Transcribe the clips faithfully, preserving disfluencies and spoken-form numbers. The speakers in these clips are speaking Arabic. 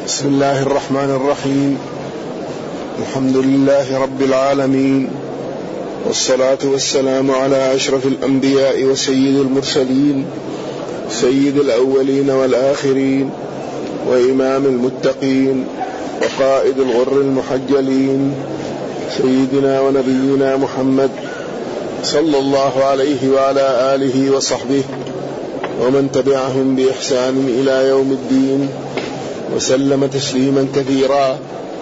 بسم الله الرحمن الرحيم. الحمد لله رب العالمين، والصلاة والسلام على أشرف الأنبياء وسيد المرسلين، سيد الأولين والآخرين، وإمام المتقين، وقائد الغر المحجلين، سيدنا ونبينا محمد صلى الله عليه وعلى آله وصحبه ومن تبعهم بإحسان إلى يوم الدين، وسلم تسليما كثيرا.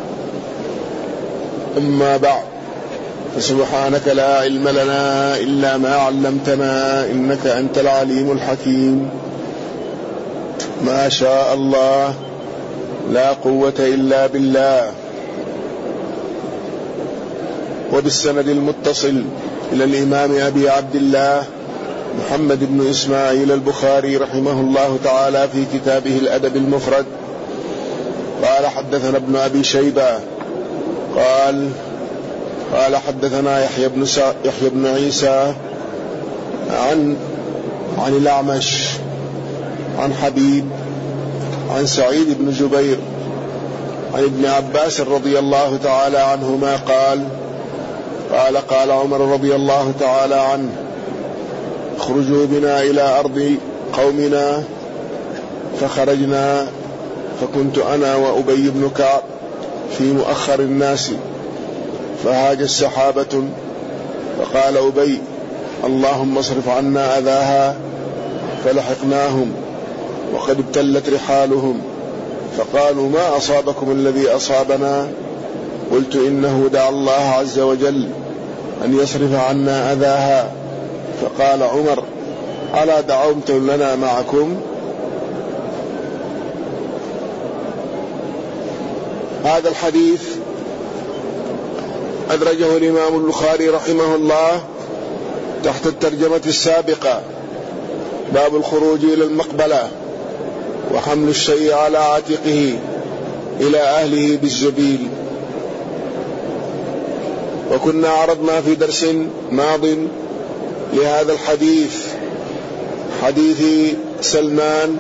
أما بعد، فسبحانك لا علم لنا إلا ما علمتنا إنك أنت العليم الحكيم. ما شاء الله، لا قوة إلا بالله. وبالسند المتصل إلى الإمام أبي عبد الله محمد بن إسماعيل البخاري رحمه الله تعالى في كتابه الأدب المفرد قال: حدثنا ابن أبي شيبة قال قال حدثنا يحيى بن يحيى بن عيسى عن عن الأعمش عن حبيب عن سعيد بن جبير عن ابن عباس رضي الله تعالى عنهما قال قال قال عمر رضي الله تعالى عنه: اخرجوا بنا إلى أرض قومنا. فخرجنا، فكنت أنا وأبي بن كعب في مؤخر الناس، فهاج السحابة، فقال أبي: اللهم اصرف عنا أذاها. فلحقناهم وقد ابتلت رحالهم، فقالوا: ما أصابكم الذي أصابنا؟ قلت: إنه دعا الله عز وجل أن يصرف عنا أذاها. فقال عمر: ألا دعوتم لنا معكم؟ هذا الحديث أدرجه الإمام البخاري رحمه الله تحت الترجمة السابقة: باب الخروج إلى المقبلة وحمل الشيء على عاتقه إلى أهله بالزبيل. وكنا عرضنا في درس ماض لهذا الحديث حديث سلمان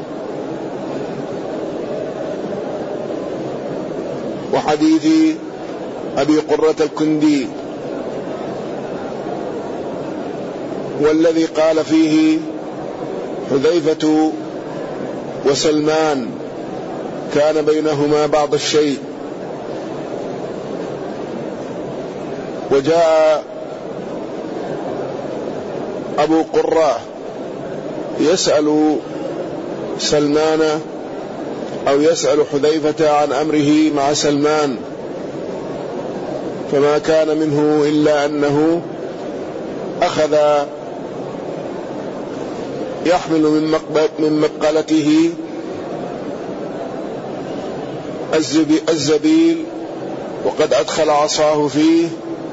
وحديث أبي قرة الكندي، والذي قال فيه حذيفة وسلمان كان بينهما بعض الشيء. وجاء أبو قرة يسأل سلمان أو يسأل حذيفة عن أمره مع سلمان، فما كان منه إلا أنه أخذ يحمل من مقلته الزبيل، وقد أدخل عصاه فيه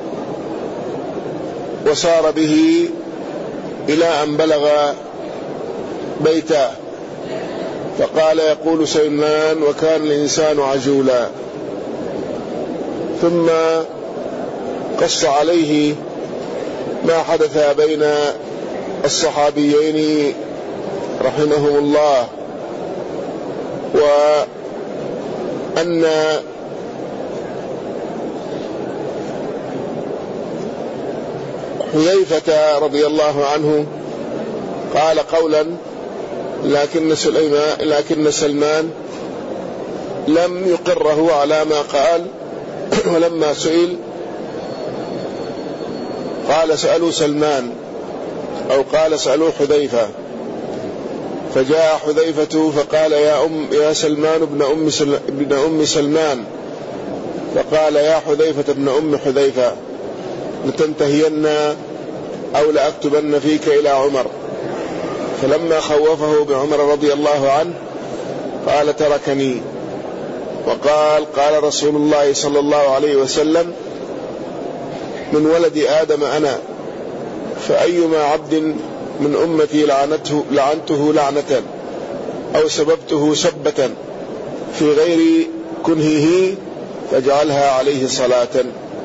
وسار به إلى أن بلغ بيته. فقال يقول سلمان: وكان الإنسان عجولا. ثم قص عليه ما حدث بين الصحابيين رحمهم الله، وأن حذيفة رضي الله عنه قال قولا، لكن سليمان لكن سلمان لم يقره على ما قال. ولما سئل قال: سألوا سلمان، أو قال: سألوا حذيفة. فجاء حذيفة فقال: يا أم يا سلمان ابن أم سل... ابن أم سلمان. فقال: يا حذيفة ابن أم حذيفة، لتنتهين أو لأكتبن فيك إلى عمر. فلما خوفه بعمر رضي الله عنه قال: تركني. وقال: قال رسول الله صلى الله عليه وسلم: من ولد آدم أنا، فأيما عبد من أمتي لعنته, لعنته لعنة أو سببته سبة في غير كنهه فاجعلها عليه صلاة.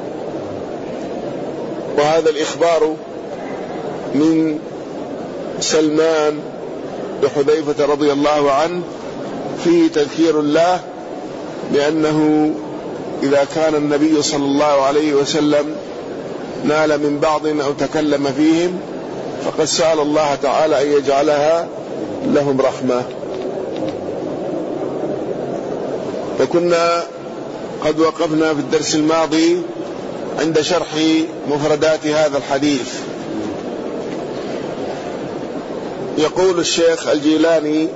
وهذا الإخبار من سلمان لحذيفة رضي الله عنه فيه تذكير الله لأنه إذا كان النبي صلى الله عليه وسلم نال من بعض أو تكلم فيهم فقد سأل الله تعالى أن يجعلها لهم رحمة. وكنا قد وقفنا في الدرس الماضي عند شرح مفردات هذا الحديث. يقول الشيخ الجيلاني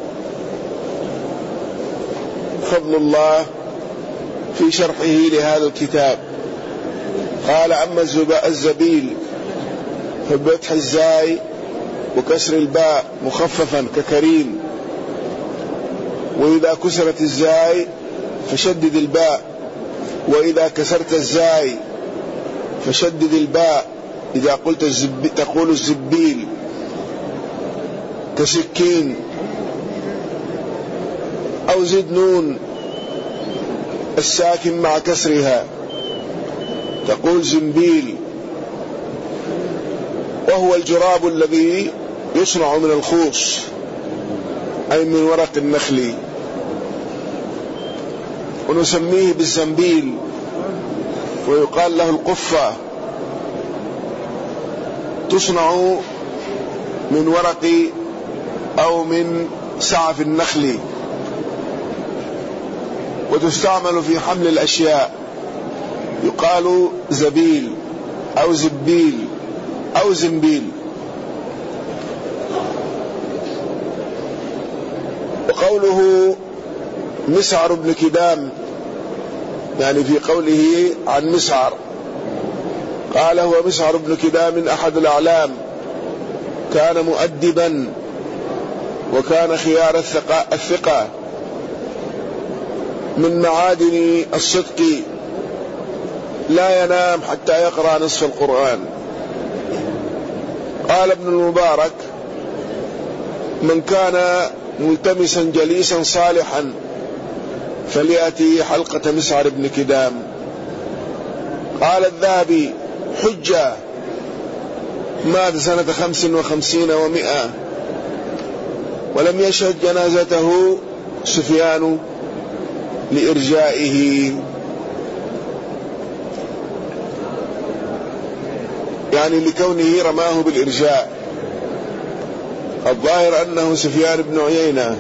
فضل الله في شرحه لهذا الكتاب قال: أما الزبيل فبفتح الزاي وكسر الباء مخففا ككريم، وإذا كسرت الزاي فشدد الباء، وإذا كسرت الزاي فشدد الباء. إذا قلت الزب... تقول الزبيل كسكين، أو زد نون الساكن مع كسرها تقول زنبيل، وهو الجراب الذي يصنع من الخوص أي من ورق النخل، ونسميه بالزنبيل، ويقال له القفة، تصنع من ورق أو من سعف النخل، وتستعمل في حمل الأشياء، يقال زبيل أو زبيل أو زنبيل. وقوله مسعر بن كدام، يعني في قوله عن مسعر قال: هو مسعر بن كدام أحد الأعلام، كان مؤدبا وكان خيار الثقة، من معادن الصدق، لا ينام حتى يقرأ نصف القرآن. قال ابن المبارك: من كان ملتمسا جليسا صالحا فليأتي حلقة مسعر بن كدام. قال الذهبي: حجة، مات سنة خمس وخمسين ومئة، ولم يشهد جنازته سفيان لإرجائه، يعني لكونه رماه بالإرجاء. الظاهر أنه سفيان بن عيينة.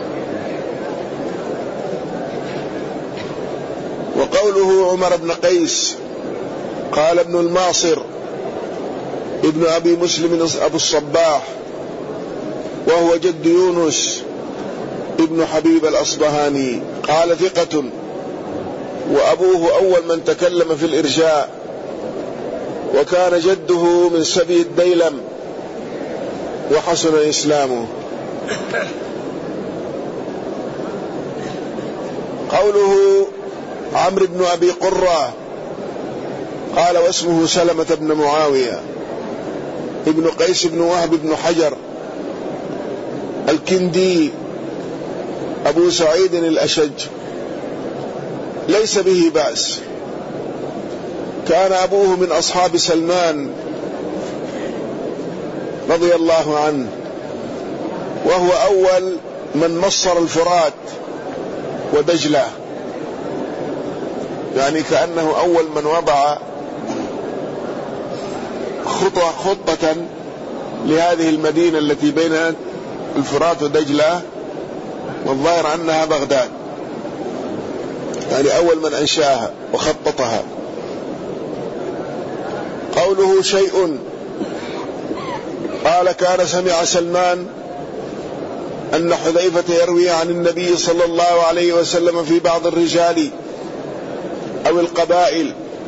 وقوله عمر بن قيس قال ابن الماصر ابن أبي مسلم أبو الصباح، وهو جد يونس ابن حبيب الأصبهاني، قال: ثقة، وأبوه أول من تكلم في الإرجاء، وكان جده من سبي الديلم، وحسن إسلامه. قوله عمرو بن أبي قرة قال: واسمه سلمة بن معاوية ابن قيس بن وهب بن حجر الكندي أبو سعيد الأشج، ليس به بأس. كان أبوه من أصحاب سلمان رضي الله عنه، وهو أول من مصر الفرات ودجلة، يعني كأنه أول من وضع خطة, خطة لهذه المدينة التي بين الفرات ودجلة، والظاهر أنها بغداد، يعني أول من أنشاها وخططها. قوله شيء قال: كان سمع سلمان أن حذيفة يروي عن النبي صلى الله عليه وسلم في بعض الرجال أو القبائل،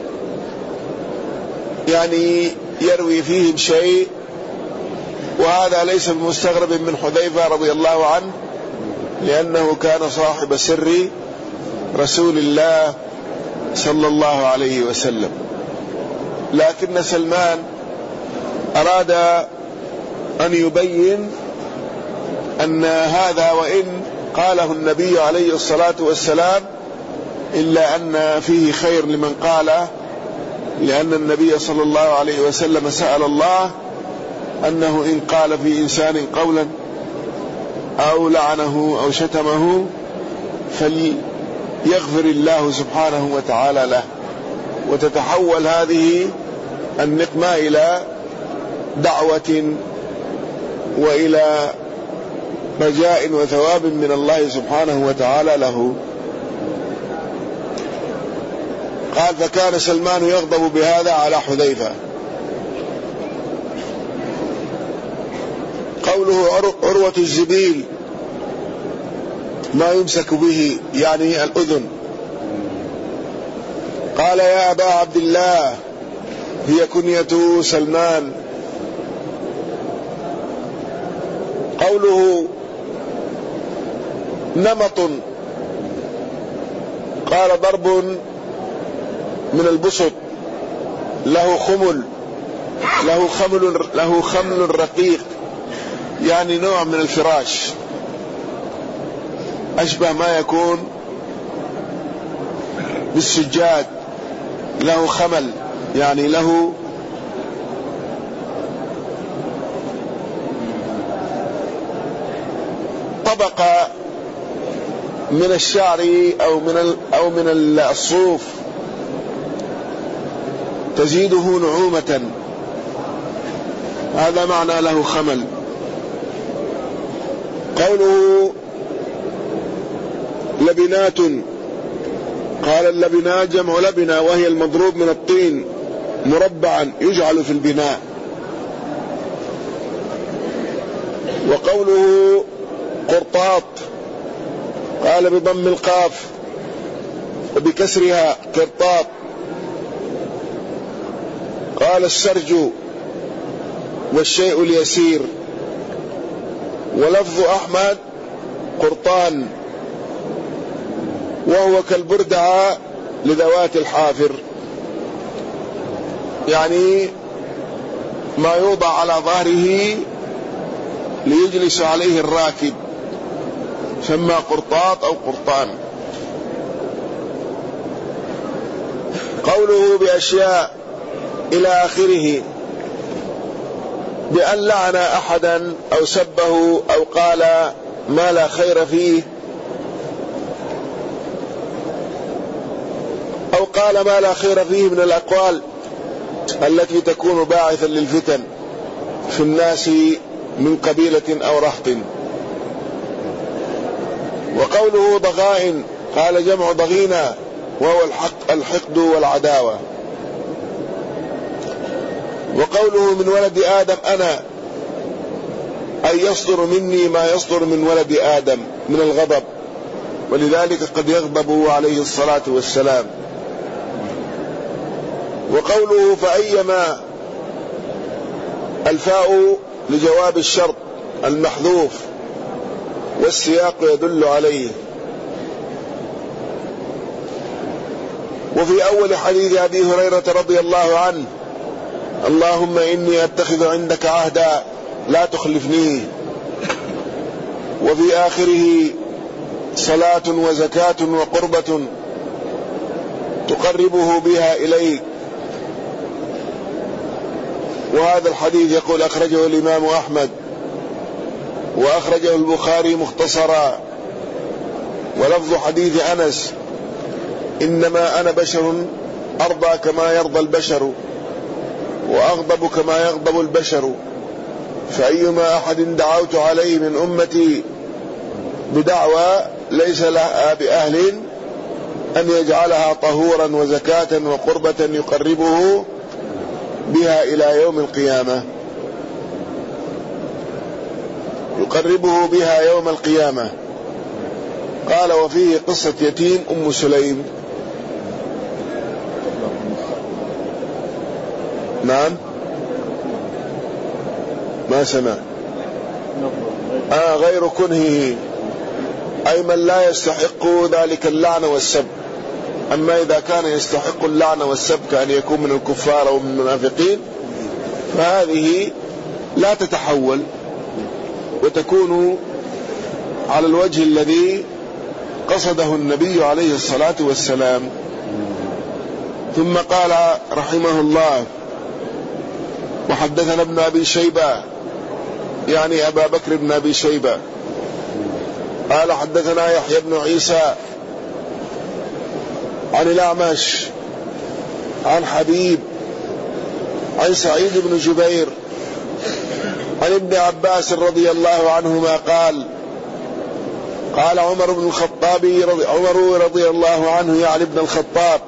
يعني يروي فيهم شيء، وهذا ليس بمستغرب من حذيفة رضي الله عنه، لأنه كان صاحب سر رسول الله صلى الله عليه وسلم. لكن سلمان أراد أن يبين أن هذا وإن قاله النبي عليه الصلاة والسلام إلا أن فيه خير لمن قاله، لأن النبي صلى الله عليه وسلم سأل الله أنه إن قال في إنسان قولا أو لعنه أو شتمه يغفر الله سبحانه وتعالى له، وتتحول هذه النقمة إلى دعوة وإلى رجاء وثواب من الله سبحانه وتعالى له. قال: فكان سلمان يغضب بهذا على حذيفة. قوله عروة الزبيل ما يمسك به يعني الأذن. قال: يا أبا عبد الله هي كنية سلمان. قوله نمط قال: ضرب من البسط، له خمل له خمل له خمل رقيق، يعني نوع من الفراش، أشبه ما يكون بالسجاد، له خمل يعني له طبقة من الشعر أو من أو من الصوف تزيده نعومة، هذا معنى له خمل. قوله لبنات قال: اللبنات جمع لبنة، وهي المضروب من الطين مربعا يجعل في البناء. وقوله قرطاط قال: بضم القاف وبكسرها قرطاط. قال: السرج والشيء اليسير. ولفظ أحمد قرطان، وهو كالبردعة لذوات الحافر، يعني ما يوضع على ظهره ليجلس عليه الراكب، سمى قرطاط أو قرطان. قوله بأشياء إلى آخره، بأن لعن أحدا أو سبه أو قال ما لا خير فيه، أو قال ما لا خير فيه من الأقوال التي تكون باعثا للفتن في الناس من قبيلة أو رهط. وقوله ضغائن قال: جمع ضغينة، وهو الحق الحقد والعداوة. وقوله من ولد آدم أنا، أي يصدر مني ما يصدر من ولد آدم من الغضب، ولذلك قد يغضب عليه الصلاة والسلام. وقوله فأيما، الفاء لجواب الشرط المحذوف، والسياق يدل عليه. وفي أول حديث أبي هريرة رضي الله عنه: اللهم إني أتخذ عندك عهدا لا تخلفني. وفي آخره: صلاة وزكاة وقربة تقربه بها إليك. وهذا الحديث يقول أخرجه الإمام أحمد، وأخرجه البخاري مختصرا. ولفظ حديث أنس: إنما أنا بشر أرضى كما يرضى البشر، وأغضب كما يغضب البشر، فأيما أحد دعوت عليه من أمتي بدعوى ليس لها بأهل أن يجعلها طهورا وزكاة وقربة يقربه بها إلى يوم القيامة يقربه بها يوم القيامة. قال: وفيه قصة يتيم أم سليم. نعم، ما سمع. آه غير كنهه، أي من لا يستحق ذلك اللعن والسب. أما إذا كان يستحق اللعن والسب كأن يكون من الكفار أو من المنافقين، فهذه لا تتحول وتكون على الوجه الذي قصده النبي عليه الصلاة والسلام. ثم قال رحمه الله: وحدثنا ابن أبي شيبة، يعني أبا بكر بن أبي شيبة، قال: حدثنا يحيى بن عيسى عن الأعمش عن حبيب عن سعيد بن جبير عن ابن عباس رضي الله عنهما قال قال عمر بن الخطاب رضي عمر رضي الله عنه يعني ابن الخطاب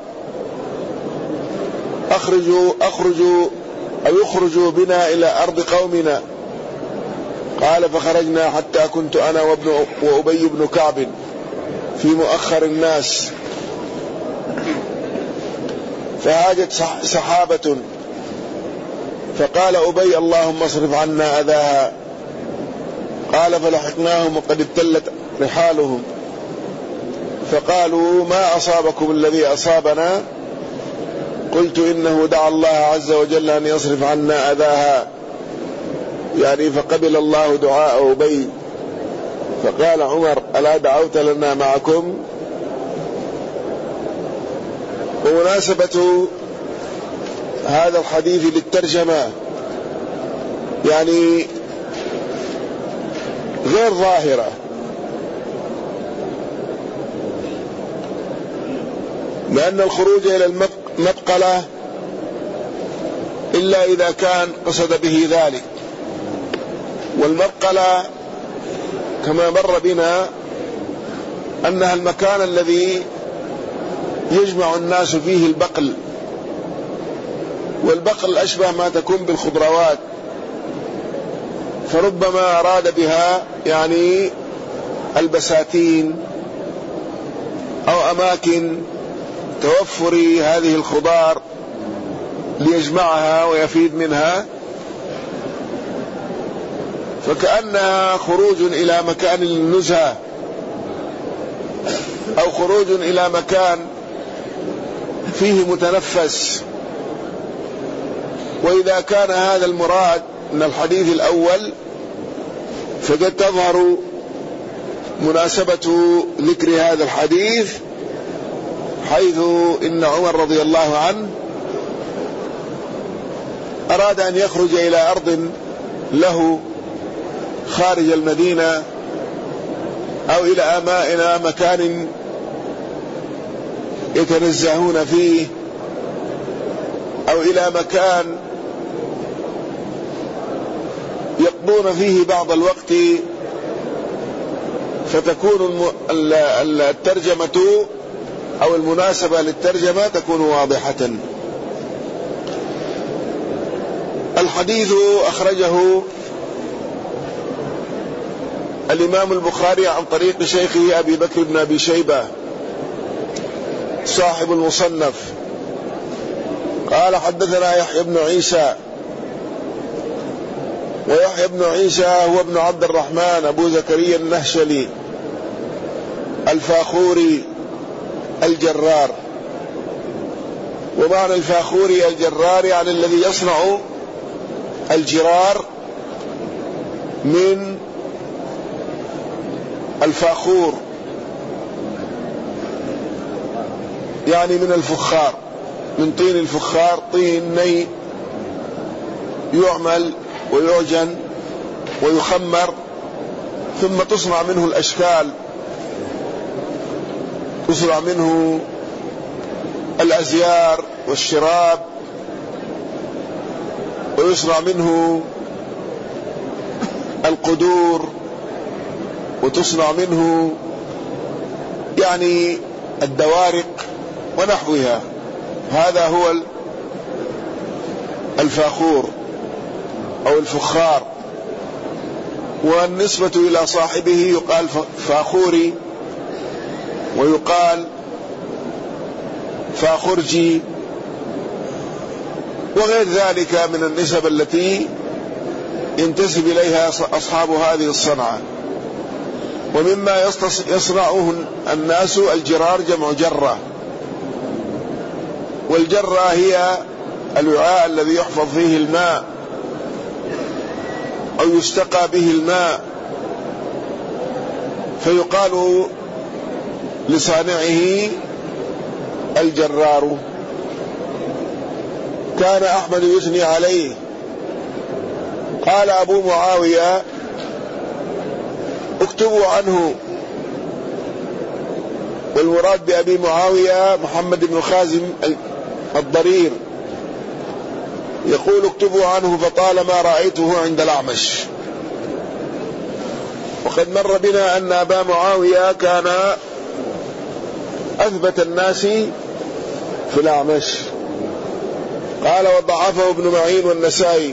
أخرجوا أخرجوا أو يخرجوا بنا إلى أرض قومنا. قال فخرجنا حتى كنت أنا وابن وأبي بن كعب في مؤخر الناس، فهاجت سحابة فقال أبي اللهم اصرف عنا أذاها. قال فلحقناهم وقد ابتلت رحالهم فقالوا ما أصابكم الذي أصابنا؟ قلت إنه دعا الله عز وجل أن يصرف عنا أذاها، يعني فقبل الله دعاء أبي. فقال عمر ألا دعوت لنا معكم؟ ومناسبة هذا الحديث للترجمة يعني غير ظاهرة، لأن الخروج إلى المبقلة إلا إذا كان قصد به ذلك، والمبقلة كما مر بنا أنها المكان الذي يجمع الناس فيه البقل، والبقل أشبه ما تكون بالخضروات، فربما أراد بها يعني البساتين أو أماكن توفر هذه الخضار ليجمعها ويفيد منها، فكأنها خروج إلى مكان النزهة أو خروج إلى مكان فيه متنفس. وإذا كان هذا المراد من الحديث الأول فقد تظهر مناسبة ذكر هذا الحديث، حيث إن عمر رضي الله عنه أراد أن يخرج إلى أرض له خارج المدينة أو إلى أمائنا مكان يتنزهون فيه أو إلى مكان يقضون فيه بعض الوقت، فتكون الترجمة أو المناسبة للترجمة تكون واضحة. الحديث أخرجه الإمام البخاري عن طريق شيخه أبي بكر بن أبي شيبة صاحب المصنف قال حدثنا يحيى بن عيسى، ويحيى بن عيسى هو ابن عبد الرحمن أبو زكريا النهشلي الفاخوري الجرار. ومعنى الفاخوري الجرار يعني الذي يصنع الجرار من الفاخور، يعني من الفخار، من طين الفخار، طين ني يعمل ويعجن ويخمر ثم تصنع منه الأشكال، تصنع منه الأزيار والشراب، ويصنع منه القدور، وتصنع منه يعني الدوارق ونحوها. هذا هو الفاخور أو الفخار. والنسبة إلى صاحبه يقال فاخوري ويقال فاخرجي وغير ذلك من النسب التي ينتسب إليها أصحاب هذه الصنعة. ومما يصنعه الناس الجرار جمع جرة، والجرة هي الوعاء الذي يحفظ فيه الماء أو يستقى به الماء، فيقال لصانعه الجرار. كان أحمد يثني عليه. قال أبو معاوية اكتبوا عنه والمراد بأبي معاوية محمد بن خازم الضرير، يقول اكتبوا عنه فطالما رأيته عند الأعمش. وقد مر بنا أن أبا معاوية كان أثبت الناس في الأعمش. قال وضعفه ابن معين والنسائي.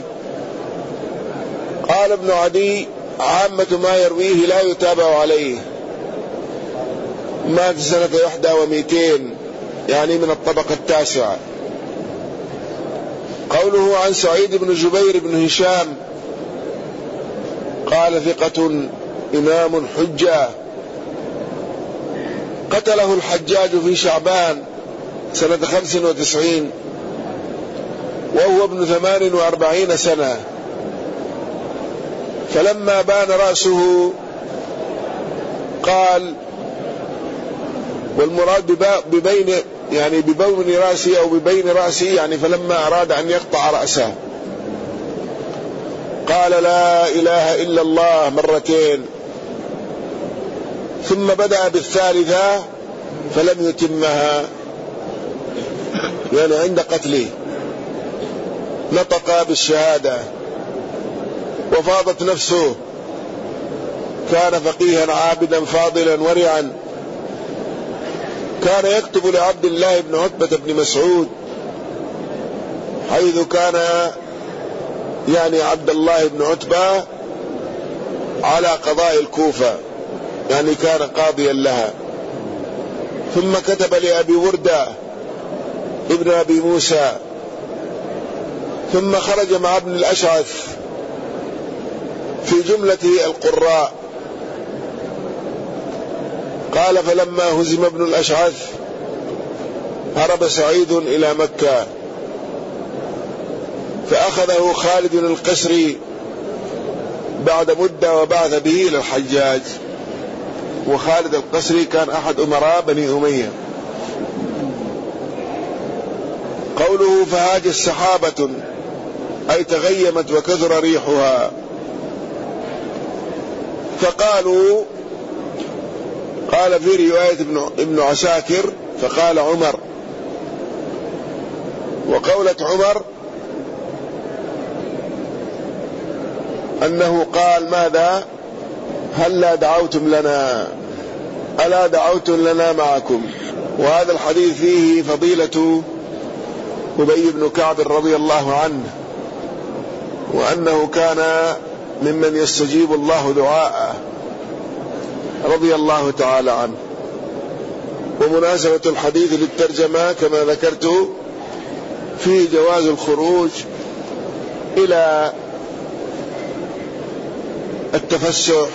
قال ابن عدي عامة ما يرويه لا يتابع عليه. مات سنة إحدى ومئتين، يعني من الطبقة التاسعة. قوله عن سعيد بن جبير بن هشام قال ثقة إمام حجة، قتله الحجاج في شعبان سنة خمس وتسعين وهو ابن ثمان وأربعين سنة، فلما بان رأسه قال، والمراد ببين يعني ببون رأسه أو ببين رأسه، يعني فلما أراد أن يقطع رأسه قال لا إله إلا الله مرتين، ثم بدأ بالثالثة فلم يتمها، يعني عند قتله نطق بالشهادة وفاضت نفسه. كان فقيها عابدا فاضلا ورعا، كان يكتب لعبد الله بن عتبة بن مسعود، حيث كان يعني عبد الله بن عتبة على قضاء الكوفة، يعني كان قاضيا لها. ثم كتب لأبي وردة ابن أبي موسى، ثم خرج مع ابن الأشعث في جملة القراء. قال فلما هزم ابن الأشعث هرب سعيد إلى مكة، فأخذه خالد القسري بعد مدة وبعث به إلى الحجاج. وخالد القسري كان أحد أمراء بني أمية. قوله فهاج السحابة أي تغيمت وكثر ريحها. فقالوا، قال في رواية ابن عساكر فقال عمر، وقولة عمر أنه قال ماذا؟ هلا دعوتم لنا، ألا دعوتم لنا معكم. وهذا الحديث فيه فضيلة أبي بن كعب رضي الله عنه، وأنه كان ممن يستجيب الله دعاءه رضي الله تعالى عنه. ومناسبة الحديث للترجمة كما ذكرت فيه جواز الخروج إلى التفسح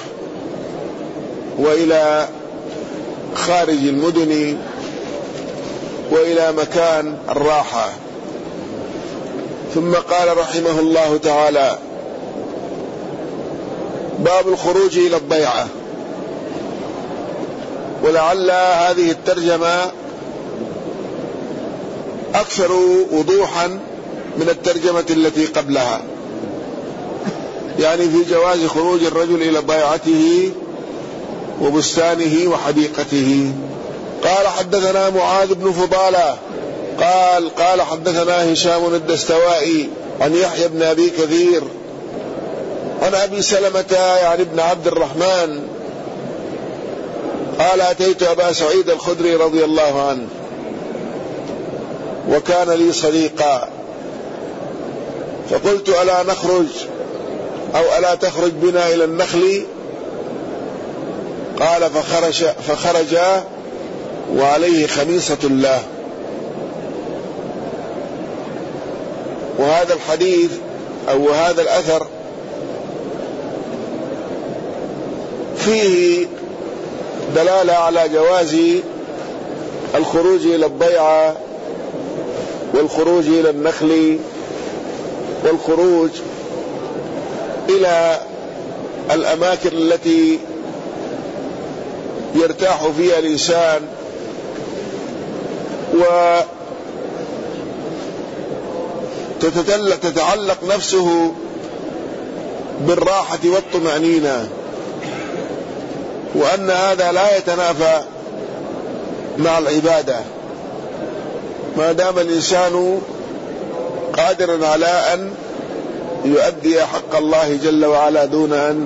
وإلى خارج المدن وإلى مكان الراحة. ثم قال رحمه الله تعالى باب الخروج إلى الضيعة. ولعل هذه الترجمة أكثر وضوحا من الترجمة التي قبلها، يعني في جواز خروج الرجل إلى ضيعته وبستانه وحديقته. قال حدثنا معاذ بن فضالة قال قال حدثنا هشام الدستوائي عن يحيى بن أبي كثير عن أبي سلمة يعني ابن عبد الرحمن قال أتيت أبا سعيد الخدري رضي الله عنه وكان لي صديقا، فقلت ألا نخرج أو ألا تخرج بنا إلى النخل؟ قال فخرج, فخرج وعليه خميصة له. وهذا الحديث أو هذا الأثر فيه دلالة على جواز الخروج إلى الضيعة والخروج إلى النخل والخروج إلى الأماكن التي يرتاح فيها الإنسان وتتعلق نفسه بالراحة والطمأنينة، وأن هذا لا يتنافى مع العبادة، ما دام الإنسان قادرا على أن يؤدي حق الله جل وعلا دون أن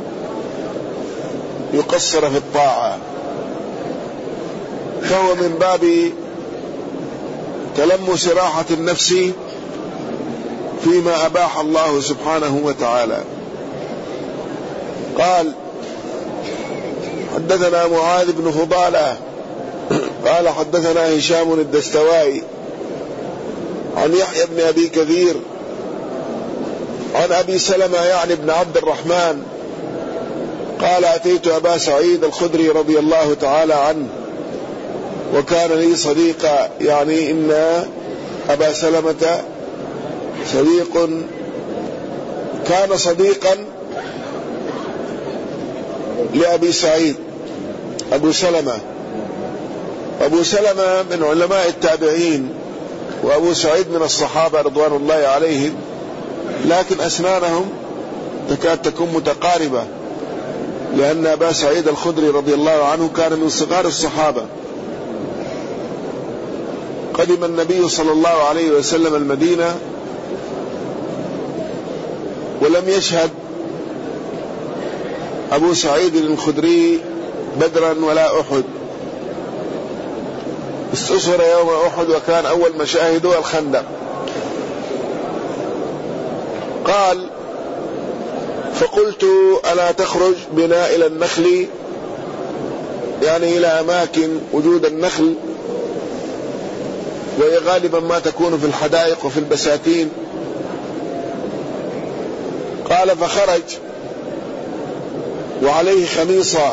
يقصر في الطاعة، فهو من باب تلمس راحة النفس فيما أباح الله سبحانه وتعالى. قال: حدثنا معاذ بن فضالة قال حدثنا هشام الدستوائي عن يحيى بن أبي كثير عن أبي سلمة يعني بن عبد الرحمن قال: أتيت أبا سعيد الخدري رضي الله تعالى عنه وكان لي صديقا، يعني إن أبا سلمة صديق كان صديقا لأبي سعيد. أبو سلمة أبو سلمة من علماء التابعين، وأبو سعيد من الصحابة رضوان الله عليهم، لكن أسنانهم تكاد تكون متقاربة، لأن أبا سعيد الخدري رضي الله عنه كان من صغار الصحابة. قدم النبي صلى الله عليه وسلم المدينة ولم يشهد أبو سعيد الخدري بدرا ولا أحد، استصهر يوم أحد وكان أول مشاهده الخندق. قال: فقلت: ألا تخرج بنا إلى النخل، يعني إلى أماكن وجود النخل، وهي غالبا ما تكون في الحدائق وفي البساتين. قال: فخرج وعليه خميصة،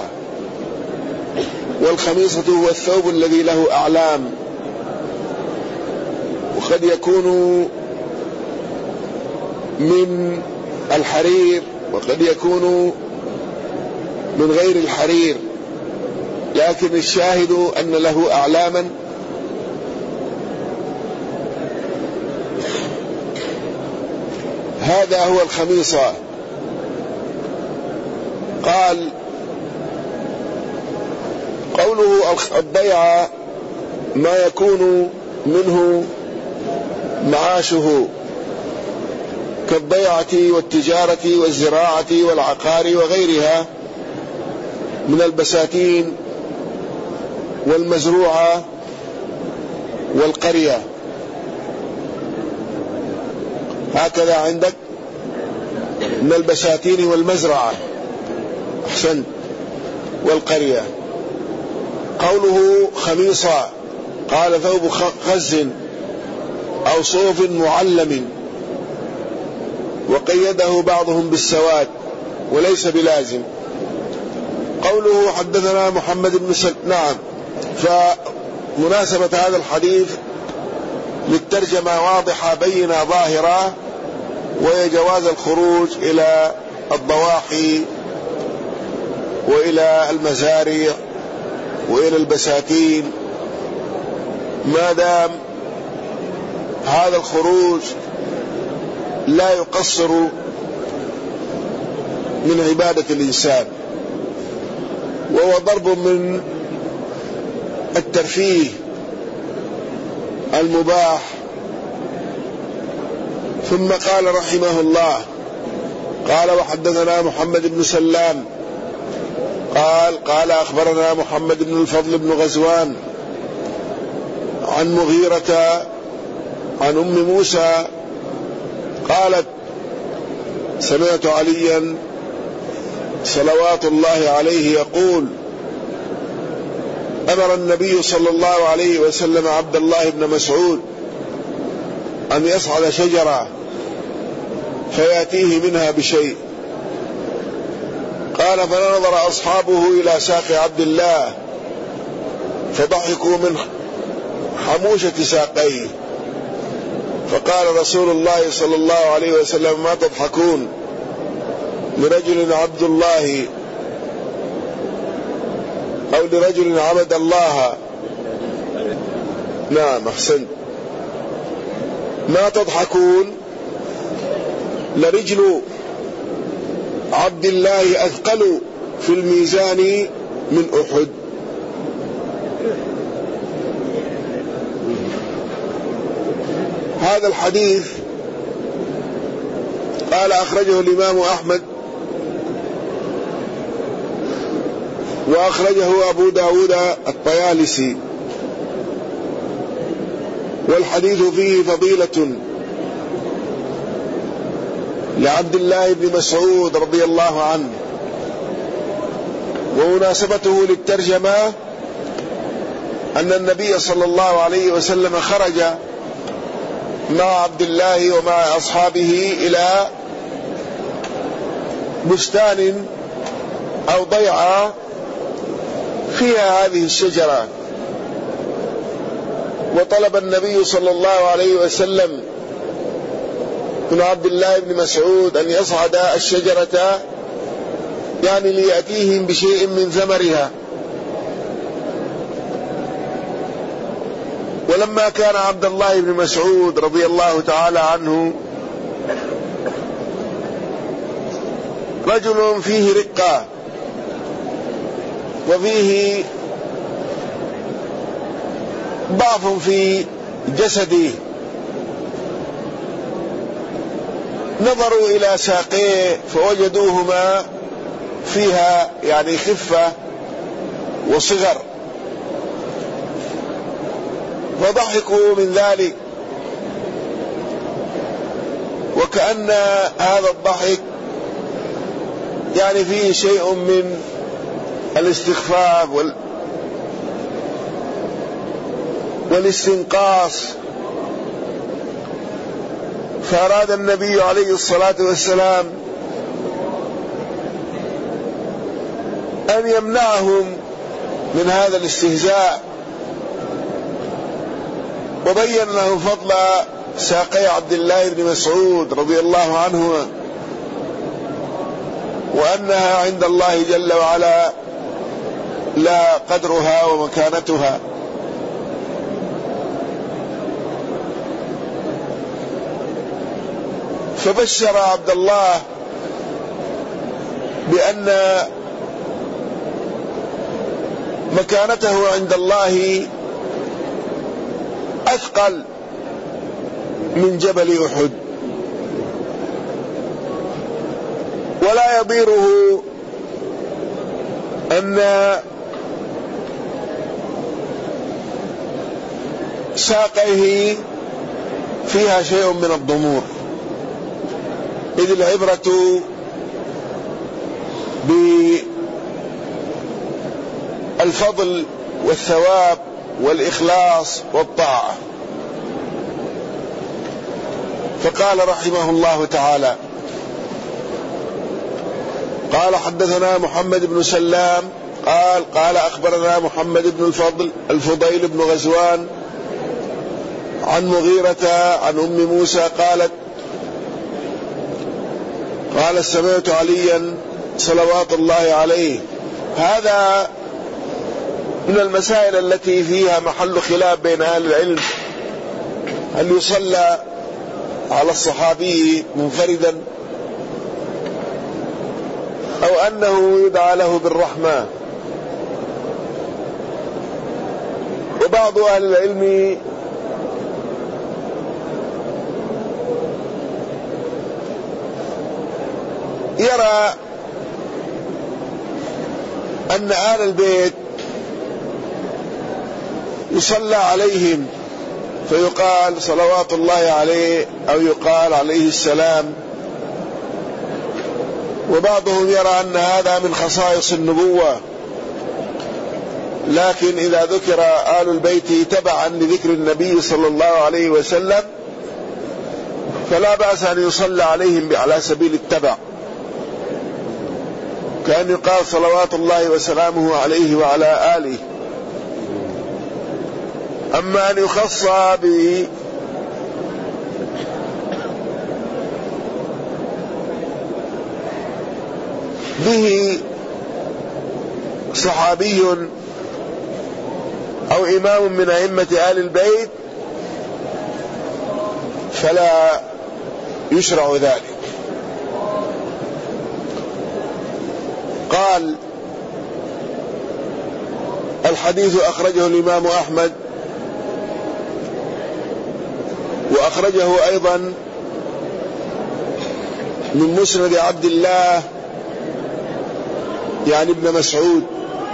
والخميصة هو الثوب الذي له أعلام، وقد يكون من الحرير وقد يكون من غير الحرير، لكن الشاهد أن له أعلاما. هذا هو الخميصة. قال: قوله الضيعة ما يكون منه معاشه كالضيعة والتجارة والزراعة والعقار وغيرها من البساتين والمزروعة والقرية. هكذا عندك من البساتين والمزرعة، أحسنت، والقرية. قوله خميصة قال: ثوب خز أو صوف معلم، وقيده بعضهم بالسواد وليس بلازم. قوله حدثنا محمد بن سلام، نعم، فمناسبة هذا الحديث للترجمة واضحة بينة ظاهرة، وهي جواز الخروج إلى الضواحي وإلى المزارع وإلى البساتين، ما دام هذا الخروج لا يقصر من عبادة الإنسان، وهو ضرب من الترفيه المباح. ثم قال رحمه الله: قال: وحدثنا محمد بن سلام قال قال أخبرنا محمد بن الفضل بن غزوان عن مغيرة عن أم موسى قالت: سمعت عليا صلوات الله عليه يقول: أمر النبي صلى الله عليه وسلم عبد الله بن مسعود أن يصعد شجرة فيأتيه منها بشيء. قال: فنظر أصحابه إلى ساق عبد الله فضحكوا من حموشة ساقيه، فقال رسول الله صلى الله عليه وسلم: ما تضحكون لرجل عبد الله أو لرجل عبد الله. نعم، أحسنت. ما تضحكون لرجل عبد الله أثقل في الميزان من أحد. هذا الحديث قال أخرجه الإمام أحمد وأخرجه أبو داود الطيالسي، والحديث فيه فضيلة لعبد الله بن مسعود رضي الله عنه، ومناسبته للترجمة أن النبي صلى الله عليه وسلم خرج مع عبد الله ومع أصحابه إلى بستان أو ضيعة فيها هذه الشجرة، وطلب النبي صلى الله عليه وسلم من عبد الله بن مسعود أن يصعد الشجرة يعني ليأتيهم بشيء من ثمرها. ولما كان عبد الله بن مسعود رضي الله تعالى عنه رجل فيه رقة وفيه ضعف في جسده، نظروا إلى ساقيه فوجدوهما فيها يعني خفة وصغر، فضحكوا من ذلك، وكأن هذا الضحك يعني فيه شيء من الاستخفاف وال والاستنقاص. فأراد النبي عليه الصلاة والسلام أن يمنعهم من هذا الاستهزاء، وبين له فضل ساقي عبد الله بن مسعود رضي الله عنه، وأنها عند الله جل وعلا لا قدرها ومكانتها. فبشر عبد الله بأن مكانته عند الله أثقل من جبل أحد، ولا يضيره أن ساقيه فيها شيء من الضمور، إذ العبرة بالفضل والثواب والإخلاص والطاعة. فقال رحمه الله تعالى: قال حدثنا محمد بن سلام قال قال أخبرنا محمد بن الفضل الفضيل بن غزوان عن مغيرة عن أم موسى قالت: قال سمعت عليا صلوات الله عليه. هذا من المسائل التي فيها محل خلاف بين أهل العلم، هل يصلى على الصحابي منفردا أو أنه يدعى له بالرحمة. وبعض أهل العلم يرى أن آل البيت يصلى عليهم فيقال صلوات الله عليه أو يقال عليه السلام. وبعضهم يرى أن هذا من خصائص النبوة، لكن إذا ذكر آل البيت تبعا لذكر النبي صلى الله عليه وسلم فلا بأس أن يصلى عليهم على سبيل التبع، كأن يقال صلوات الله وسلامه عليه وعلى آله. أما أن يخص به به صحابي أو إمام من أئمة آل البيت فلا يشرع ذلك. قال: الحديث أخرجه الإمام أحمد وأخرجه أيضا من مسند عبد الله يعني ابن مسعود.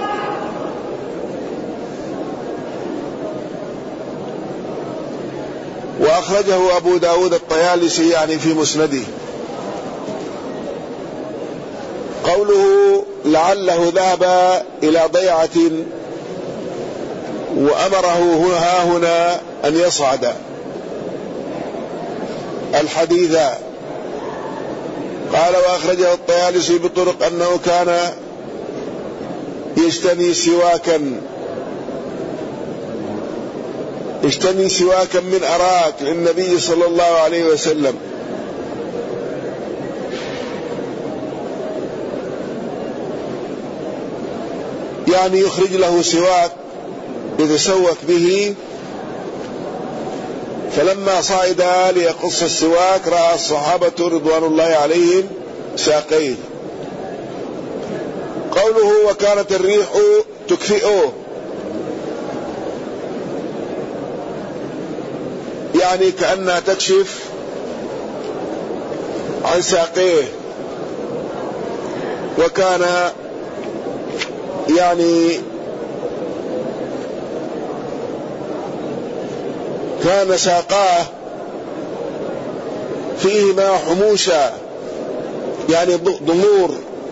وأخرجه أبو داود الطيالسي يعني في مسنده. قوله لعله ذهب إلى ضيعة وأمره ها هنا أن يصعد الحديث. قال وأخرجه الطيالسي بطرق أنه كان يجتني سواكا يجتني سواكا من أراك للنبي صلى الله عليه وسلم، يعني يخرج له سواك يتسوك به. فلما صعد ليقص السواك رأى الصحابة رضوان الله عليهم ساقيه. قوله وكانت الريح تكفئه، يعني كأنها تكشف عن ساقيه. وكان يعني كان ساقاه فيهما حموشة يعني ضمور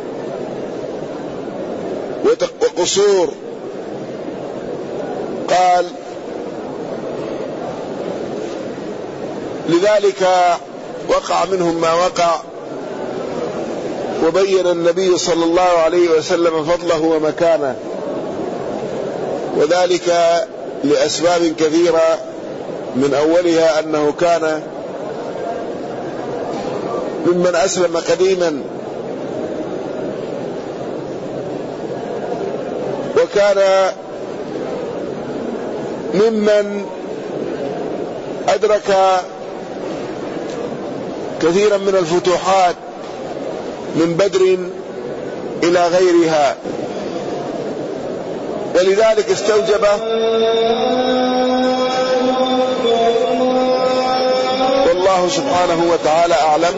وقصور. قال لذلك وقع منهم ما وقع، وبين النبي صلى الله عليه وسلم فضله ومكانه، وذلك لأسباب كثيرة، من أولها أنه كان ممن أسلم قديما، وكان ممن أدرك كثيرا من الفتوحات من بدر إلى غيرها، ولذلك استوجبه. والله سبحانه وتعالى أعلم،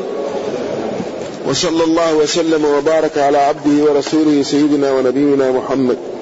وصلى الله وسلم وبارك على عبده ورسوله سيدنا ونبينا محمد.